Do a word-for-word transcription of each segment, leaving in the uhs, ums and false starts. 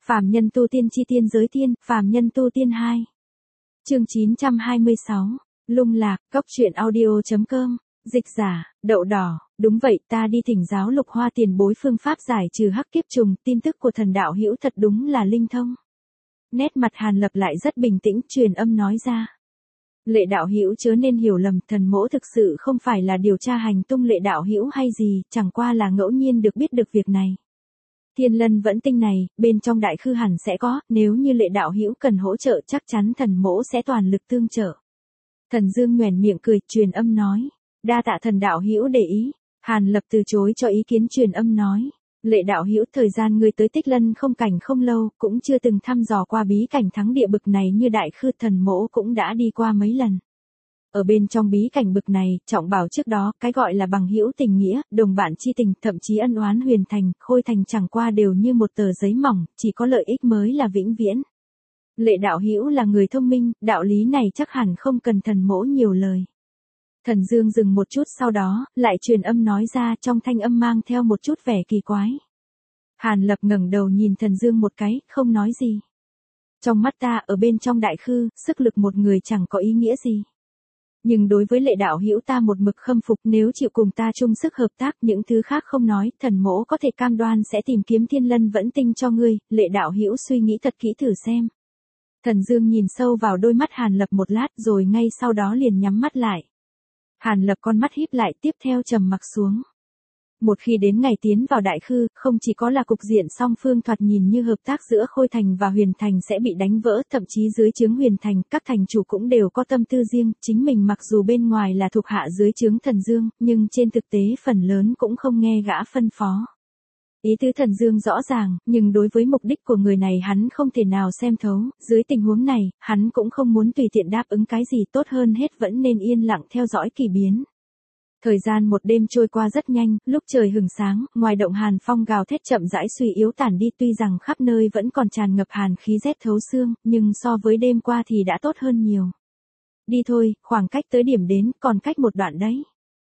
Phàm nhân tu tiên chi tiên giới tiên, phàm nhân tu tiên hai. Chương chín trăm hai mươi sáu, Lung Lạc, Cốc truyện audio.com, dịch giả, đậu đỏ, đúng vậy ta đi thỉnh giáo Lục Hoa tiền bối phương pháp giải trừ hắc kiếp trùng, tin tức của thần đạo hữu thật đúng là linh thông. Nét mặt Hàn Lập lại rất bình tĩnh, truyền âm nói ra. Lệ đạo hữu chớ nên hiểu lầm, thần mỗ thực sự không phải là điều tra hành tung Lệ đạo hữu hay gì, chẳng qua là ngẫu nhiên được biết được việc này. Thiên Lân Vẫn Tinh này, bên trong đại khư hẳn sẽ có, nếu như Lệ đạo hữu cần hỗ trợ chắc chắn thần mỗ sẽ toàn lực tương trợ. Thần Dương nhoẻn miệng cười, truyền âm nói, đa tạ thần đạo hữu để ý. Hàn Lập từ chối cho ý kiến, truyền âm nói, Lệ đạo hữu thời gian ngươi tới Tích Lân không cảnh không lâu, cũng chưa từng thăm dò qua bí cảnh thắng địa bực này như đại khư, thần mỗ cũng đã đi qua mấy lần. Ở bên trong bí cảnh bực này, trọng bảo trước đó, cái gọi là bằng hữu tình nghĩa, đồng bạn chi tình, thậm chí ân oán huyền thành, khôi thành chẳng qua đều như một tờ giấy mỏng, chỉ có lợi ích mới là vĩnh viễn. Lệ đạo hữu là người thông minh, đạo lý này chắc hẳn không cần thần mỗ nhiều lời. Thần Dương dừng một chút, sau đó, lại truyền âm nói ra, trong thanh âm mang theo một chút vẻ kỳ quái. Hàn Lập ngẩng đầu nhìn Thần Dương một cái, không nói gì. Trong mắt ta, ở bên trong đại khư, sức lực một người chẳng có ý nghĩa gì. Nhưng đối với Lệ đạo hữu ta một mực khâm phục, nếu chịu cùng ta chung sức hợp tác, những thứ khác không nói, thần mỗ có thể cam đoan sẽ tìm kiếm Thiên Lân Vẫn Tinh cho ngươi. Lệ đạo hữu suy nghĩ thật kỹ thử xem. Thần Dương nhìn sâu vào đôi mắt Hàn Lập một lát, rồi ngay sau đó liền nhắm mắt lại. Hàn Lập con mắt híp lại, tiếp theo trầm mặc xuống. Một khi đến ngày tiến vào đại khư, không chỉ có là cục diện song phương thoạt nhìn như hợp tác giữa Khôi Thành và Huyền Thành sẽ bị đánh vỡ, thậm chí dưới trướng Huyền Thành, các thành chủ cũng đều có tâm tư riêng, chính mình mặc dù bên ngoài là thuộc hạ dưới trướng Thần Dương, nhưng trên thực tế phần lớn cũng không nghe gã phân phó. Ý tứ Thần Dương rõ ràng, nhưng đối với mục đích của người này hắn không thể nào xem thấu, dưới tình huống này, hắn cũng không muốn tùy tiện đáp ứng cái gì, tốt hơn hết vẫn nên yên lặng theo dõi kỳ biến. Thời gian một đêm trôi qua rất nhanh, lúc trời hừng sáng, ngoài động hàn phong gào thét chậm rãi suy yếu tản đi, tuy rằng khắp nơi vẫn còn tràn ngập hàn khí rét thấu xương, nhưng so với đêm qua thì đã tốt hơn nhiều. Đi thôi, khoảng cách tới điểm đến, còn cách một đoạn đấy.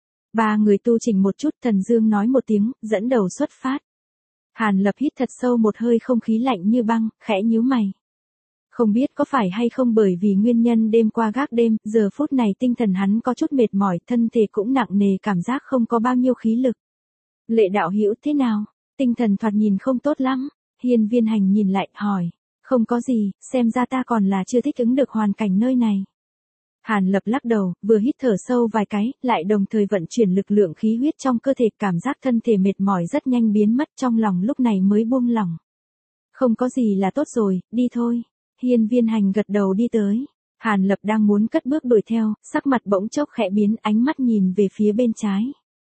Ba người tu chỉnh một chút, Thần Dương nói một tiếng, dẫn đầu xuất phát. Hàn Lập hít thật sâu một hơi không khí lạnh như băng, khẽ nhíu mày. Không biết có phải hay không bởi vì nguyên nhân đêm qua gác đêm, giờ phút này tinh thần hắn có chút mệt mỏi, thân thể cũng nặng nề, cảm giác không có bao nhiêu khí lực. Lệ đạo hữu thế nào? Tinh thần thoạt nhìn không tốt lắm. Hiên Viên Hành nhìn lại, hỏi. Không có gì, xem ra ta còn là chưa thích ứng được hoàn cảnh nơi này. Hàn Lập lắc đầu, vừa hít thở sâu vài cái, lại đồng thời vận chuyển lực lượng khí huyết trong cơ thể, cảm giác thân thể mệt mỏi rất nhanh biến mất, trong lòng lúc này mới buông lỏng. Không có gì là tốt rồi, đi thôi. Hiên Viên Hành gật đầu đi tới. Hàn Lập đang muốn cất bước đuổi theo, sắc mặt bỗng chốc khẽ biến, ánh mắt nhìn về phía bên trái.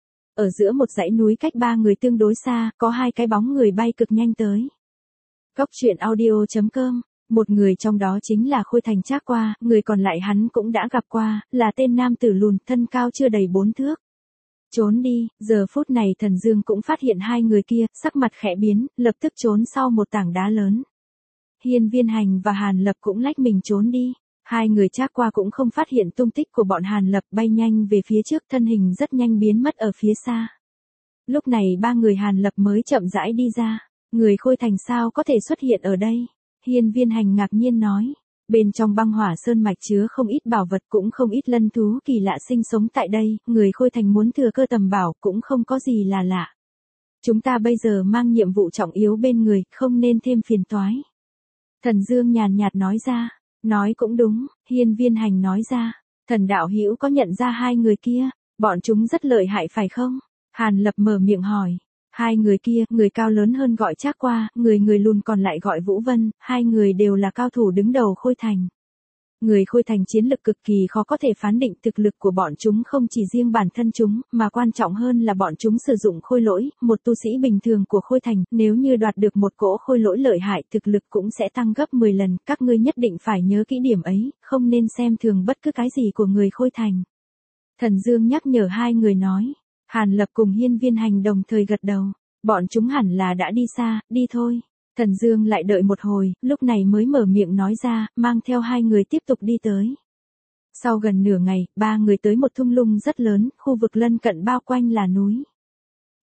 Ở giữa một dãy núi cách ba người tương đối xa, có hai cái bóng người bay cực nhanh tới. Cốc truyện audio.com, một người trong đó chính là Khôi Thành Trác Qua, người còn lại hắn cũng đã gặp qua, là tên nam tử lùn, thân cao chưa đầy bốn thước. Trốn đi, giờ phút này Thần Dương cũng phát hiện hai người kia, sắc mặt khẽ biến, lập tức trốn sau một tảng đá lớn. Hiên Viên Hành và Hàn Lập cũng lách mình trốn đi. Hai người Trác Qua cũng không phát hiện tung tích của bọn Hàn Lập, bay nhanh về phía trước, thân hình rất nhanh biến mất ở phía xa. Lúc này ba người Hàn Lập mới chậm rãi đi ra. Người Khôi Thành sao có thể xuất hiện ở đây? Hiên Viên Hành ngạc nhiên nói. Bên trong băng hỏa sơn mạch chứa không ít bảo vật, cũng không ít lân thú kỳ lạ sinh sống tại đây, người Khôi Thành muốn thừa cơ tầm bảo cũng không có gì là lạ. Chúng ta bây giờ mang nhiệm vụ trọng yếu bên người, không nên thêm phiền toái. Thần Dương nhàn nhạt nói ra. Nói cũng đúng, Hiên Viên Hành nói ra. Thần đạo hữu có nhận ra hai người kia, bọn chúng rất lợi hại phải không? Hàn Lập mở miệng hỏi. Hai người kia, người cao lớn hơn gọi Trác Qua, người người lùn còn lại gọi Vũ Vân, hai người đều là cao thủ đứng đầu Khôi Thành. Người Khôi Thành chiến lực cực kỳ khó có thể phán định, thực lực của bọn chúng không chỉ riêng bản thân chúng, mà quan trọng hơn là bọn chúng sử dụng khôi lỗi, một tu sĩ bình thường của Khôi Thành, nếu như đoạt được một cỗ khôi lỗi lợi hại, thực lực cũng sẽ tăng gấp mười lần, các ngươi nhất định phải nhớ kỹ điểm ấy, không nên xem thường bất cứ cái gì của người Khôi Thành. Thần Dương nhắc nhở hai người nói. Hàn Lập cùng Hiên Viên Hành đồng thời gật đầu, bọn chúng hẳn là đã đi xa, đi thôi. Thần Dương lại đợi một hồi, lúc này mới mở miệng nói ra, mang theo hai người tiếp tục đi tới. Sau gần nửa ngày, ba người tới một thung lũng rất lớn, khu vực lân cận bao quanh là núi.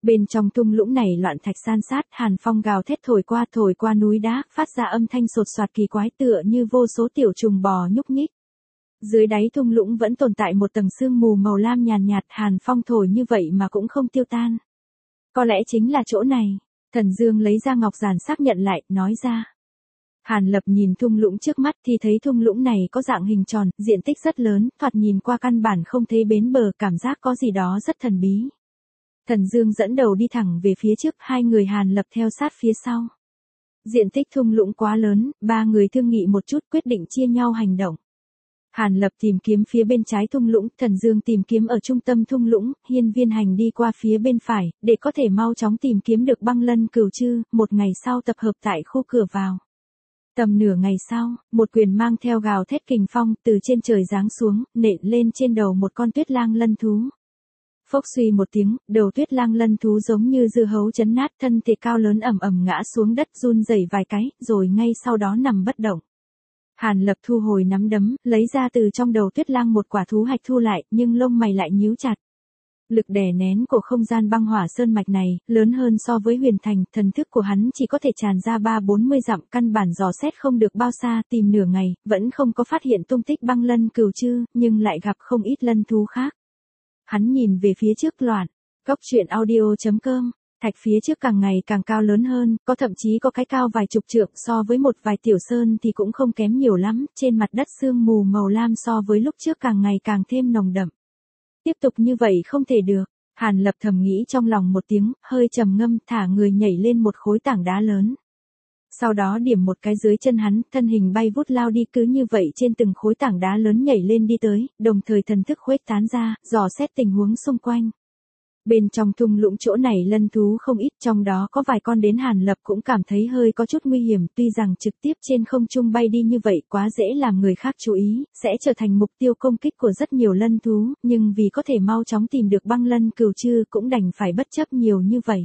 Bên trong thung lũng này loạn thạch san sát, hàn phong gào thét thổi qua thổi qua núi đá, phát ra âm thanh sột soạt kỳ quái tựa như vô số tiểu trùng bò nhúc nhích. Dưới đáy thung lũng vẫn tồn tại một tầng sương mù màu lam nhàn nhạt, hàn phong thổi như vậy mà cũng không tiêu tan. Có lẽ chính là chỗ này. Thần Dương lấy ra ngọc giản xác nhận lại, nói ra. Hàn Lập nhìn thung lũng trước mắt thì thấy thung lũng này có dạng hình tròn, diện tích rất lớn, thoạt nhìn qua căn bản không thấy bến bờ, cảm giác có gì đó rất thần bí. Thần Dương dẫn đầu đi thẳng về phía trước, hai người Hàn Lập theo sát phía sau. Diện tích thung lũng quá lớn, ba người thương nghị một chút quyết định chia nhau hành động. Hàn Lập tìm kiếm phía bên trái thung lũng, Thần Dương tìm kiếm ở trung tâm thung lũng, Hiên Viên Hành đi qua phía bên phải, để có thể mau chóng tìm kiếm được băng lân cửu trư, một ngày sau tập hợp tại khu cửa vào. Tầm nửa ngày sau, một quyền mang theo gào thét kình phong từ trên trời giáng xuống, nện lên trên đầu một con tuyết lang lân thú. Phốc suy một tiếng, đầu tuyết lang lân thú giống như dưa hấu chấn nát, thân thể cao lớn ầm ầm ngã xuống đất run rẩy vài cái, rồi ngay sau đó nằm bất động. Hàn Lập thu hồi nắm đấm, lấy ra từ trong đầu tuyết lang một quả thú hạch thu lại, nhưng lông mày lại nhíu chặt. Lực đè nén của không gian băng hỏa sơn mạch này, lớn hơn so với huyền thành, thần thức của hắn chỉ có thể tràn ra ba bốn mươi dặm, căn bản dò xét không được bao xa, tìm nửa ngày, vẫn không có phát hiện tung tích băng lân cửu trư, nhưng lại gặp không ít lân thú khác. Hắn nhìn về phía trước loạn, góc truyện audio chấm com, thạch phía trước càng ngày càng cao lớn hơn, có thậm chí có cái cao vài chục trượng, so với một vài tiểu sơn thì cũng không kém nhiều lắm, trên mặt đất sương mù màu lam so với lúc trước càng ngày càng thêm nồng đậm. Tiếp tục như vậy không thể được, Hàn Lập thầm nghĩ trong lòng một tiếng, hơi trầm ngâm, thả người nhảy lên một khối tảng đá lớn. Sau đó điểm một cái dưới chân hắn, thân hình bay vút lao đi, cứ như vậy trên từng khối tảng đá lớn nhảy lên đi tới, đồng thời thần thức khuếch tán ra, dò xét tình huống xung quanh. Bên trong thung lũng chỗ này lân thú không ít, trong đó có vài con đến Hàn Lập cũng cảm thấy hơi có chút nguy hiểm, tuy rằng trực tiếp trên không trung bay đi như vậy quá dễ làm người khác chú ý, sẽ trở thành mục tiêu công kích của rất nhiều lân thú, nhưng vì có thể mau chóng tìm được băng lân cửu trư cũng đành phải bất chấp nhiều như vậy.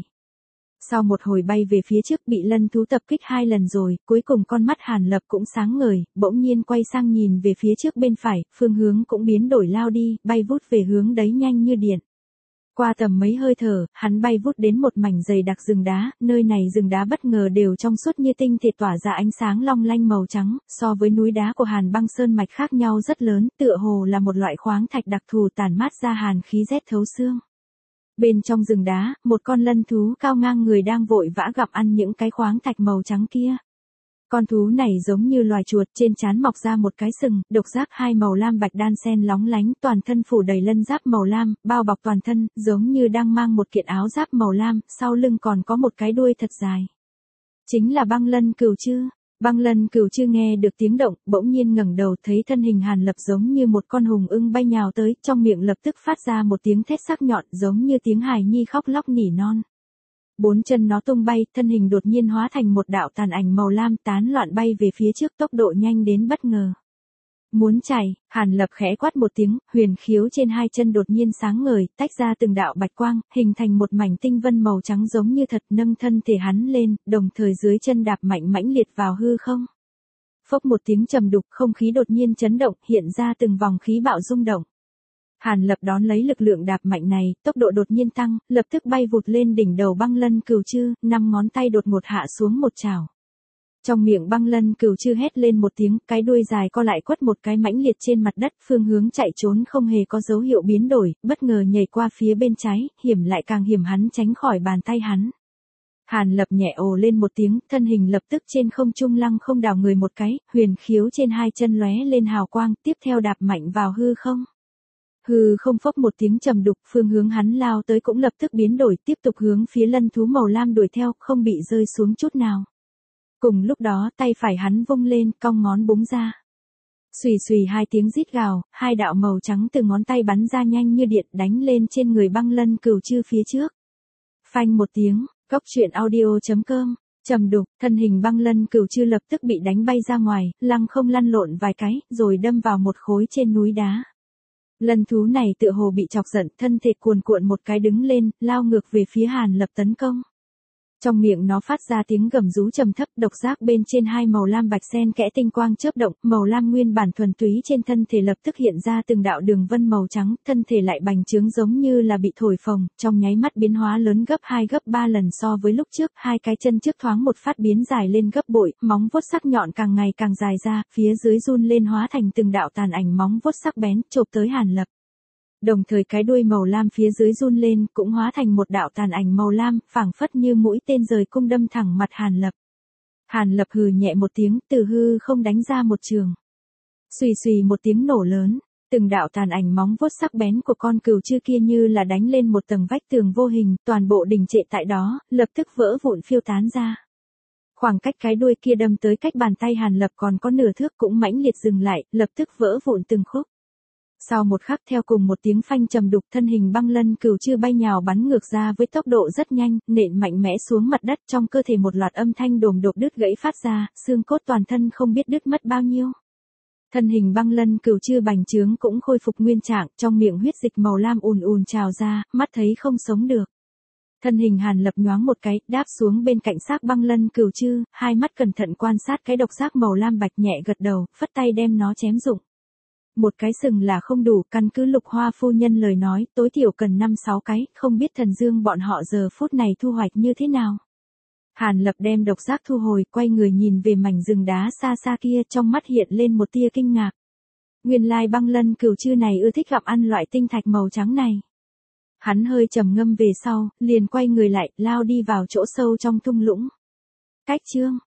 Sau một hồi bay về phía trước bị lân thú tập kích hai lần rồi, cuối cùng con mắt Hàn Lập cũng sáng ngời, bỗng nhiên quay sang nhìn về phía trước bên phải, phương hướng cũng biến đổi lao đi, bay vút về hướng đấy nhanh như điện. Qua tầm mấy hơi thở, hắn bay vút đến một mảnh dày đặc rừng đá, nơi này rừng đá bất ngờ đều trong suốt như tinh thể tỏa ra ánh sáng long lanh màu trắng, so với núi đá của Hàn băng sơn mạch khác nhau rất lớn, tựa hồ là một loại khoáng thạch đặc thù tản mát ra hàn khí rét thấu xương. Bên trong rừng đá, một con lân thú cao ngang người đang vội vã gặm ăn những cái khoáng thạch màu trắng kia. Con thú này giống như loài chuột, trên trán mọc ra một cái sừng, độc giác hai màu lam bạch đan xen lóng lánh, toàn thân phủ đầy lân giáp màu lam, bao bọc toàn thân, giống như đang mang một kiện áo giáp màu lam, sau lưng còn có một cái đuôi thật dài. Chính là băng lân cửu trư. Băng lân cửu trư nghe được tiếng động, bỗng nhiên ngẩng đầu thấy thân hình Hàn Lập giống như một con hùng ưng bay nhào tới, trong miệng lập tức phát ra một tiếng thét sắc nhọn giống như tiếng hài nhi khóc lóc nỉ non. Bốn chân nó tung bay, thân hình đột nhiên hóa thành một đạo tàn ảnh màu lam tán loạn bay về phía trước, tốc độ nhanh đến bất ngờ. Muốn chạy, Hàn Lập khẽ quát một tiếng, huyền khiếu trên hai chân đột nhiên sáng ngời, tách ra từng đạo bạch quang, hình thành một mảnh tinh vân màu trắng giống như thật, nâng thân thể hắn lên, đồng thời dưới chân đạp mạnh mãnh liệt vào hư không. Phốc một tiếng trầm đục, không khí đột nhiên chấn động, hiện ra từng vòng khí bạo rung động. Hàn Lập đón lấy lực lượng đạp mạnh này, tốc độ đột nhiên tăng, lập tức bay vụt lên đỉnh đầu băng lân cửu trư, năm ngón tay đột ngột hạ xuống một chảo. Trong miệng băng lân cửu trư hét lên một tiếng, cái đuôi dài co lại quất một cái mãnh liệt trên mặt đất, phương hướng chạy trốn không hề có dấu hiệu biến đổi, bất ngờ nhảy qua phía bên trái, hiểm lại càng hiểm, hắn tránh khỏi bàn tay hắn. Hàn Lập nhẹ ồ lên một tiếng, thân hình lập tức trên không trung lăng không đảo người một cái, huyền khiếu trên hai chân lóe lên hào quang, tiếp theo đạp mạnh vào hư không. Hư không phốc một tiếng trầm đục, phương hướng hắn lao tới cũng lập tức biến đổi, tiếp tục hướng phía lân thú màu lam đuổi theo, không bị rơi xuống chút nào. Cùng lúc đó, tay phải hắn vung lên, cong ngón búng ra. Xùy xùy hai tiếng rít gào, hai đạo màu trắng từ ngón tay bắn ra nhanh như điện, đánh lên trên người băng lân cửu trư phía trước. Phanh một tiếng, góc truyện audio chấm com, trầm đục, thân hình băng lân cửu trư lập tức bị đánh bay ra ngoài, lăng không lăn lộn vài cái, rồi đâm vào một khối trên núi đá. Lân thú này tựa hồ bị chọc giận, thân thể cuồn cuộn một cái đứng lên, lao ngược về phía Hàn Lập tấn công. Trong miệng nó phát ra tiếng gầm rú trầm thấp, độc giác bên trên hai màu lam bạch xen kẽ tinh quang chớp động, màu lam nguyên bản thuần túy trên thân thể lập tức hiện ra từng đạo đường vân màu trắng, thân thể lại bành trướng giống như là bị thổi phồng, trong nháy mắt biến hóa lớn gấp hai gấp ba lần so với lúc trước, hai cái chân trước thoáng một phát biến dài lên gấp bội, móng vuốt sắc nhọn càng ngày càng dài ra, phía dưới run lên hóa thành từng đạo tàn ảnh móng vuốt sắc bén, chộp tới Hàn Lập. Đồng thời cái đuôi màu lam phía dưới run lên, cũng hóa thành một đạo tàn ảnh màu lam, phảng phất như mũi tên rời cung đâm thẳng mặt Hàn Lập. Hàn Lập hừ nhẹ một tiếng, từ hư không đánh ra một trường. Xùy xùy một tiếng nổ lớn, từng đạo tàn ảnh móng vuốt sắc bén của con cừu chưa kia như là đánh lên một tầng vách tường vô hình, toàn bộ đình trệ tại đó, lập tức vỡ vụn phiêu tán ra. Khoảng cách cái đuôi kia đâm tới cách bàn tay Hàn Lập còn có nửa thước cũng mãnh liệt dừng lại, lập tức vỡ vụn từng khúc. Sau một khắc theo cùng một tiếng phanh trầm đục, thân hình băng lân cừu chưa bay nhào bắn ngược ra với tốc độ rất nhanh, nện mạnh mẽ xuống mặt đất, trong cơ thể một loạt âm thanh đồm đột đứt gãy phát ra, xương cốt toàn thân không biết đứt mất bao nhiêu. Thân hình băng lân cừu chưa bành trướng cũng khôi phục nguyên trạng, trong miệng huyết dịch màu lam ùn ùn trào ra, mắt thấy không sống được. Thân hình Hàn Lập nhoáng một cái, đáp xuống bên cạnh xác băng lân cừu chư, hai mắt cẩn thận quan sát cái độc giác màu lam bạch, nhẹ gật đầu, phất tay đem nó chém rụng. Một cái sừng là không đủ, căn cứ Lục Hoa phu nhân lời nói, tối thiểu cần năm sáu cái, không biết Thần Dương bọn họ giờ phút này thu hoạch như thế nào. Hàn Lập đem độc giác thu hồi, quay người nhìn về mảnh rừng đá xa xa kia, trong mắt hiện lên một tia kinh ngạc. Nguyên lai băng lân cừu chư này ưa thích gặm ăn loại tinh thạch màu trắng này. Hắn hơi trầm ngâm về sau, liền quay người lại, lao đi vào chỗ sâu trong thung lũng. Cách chương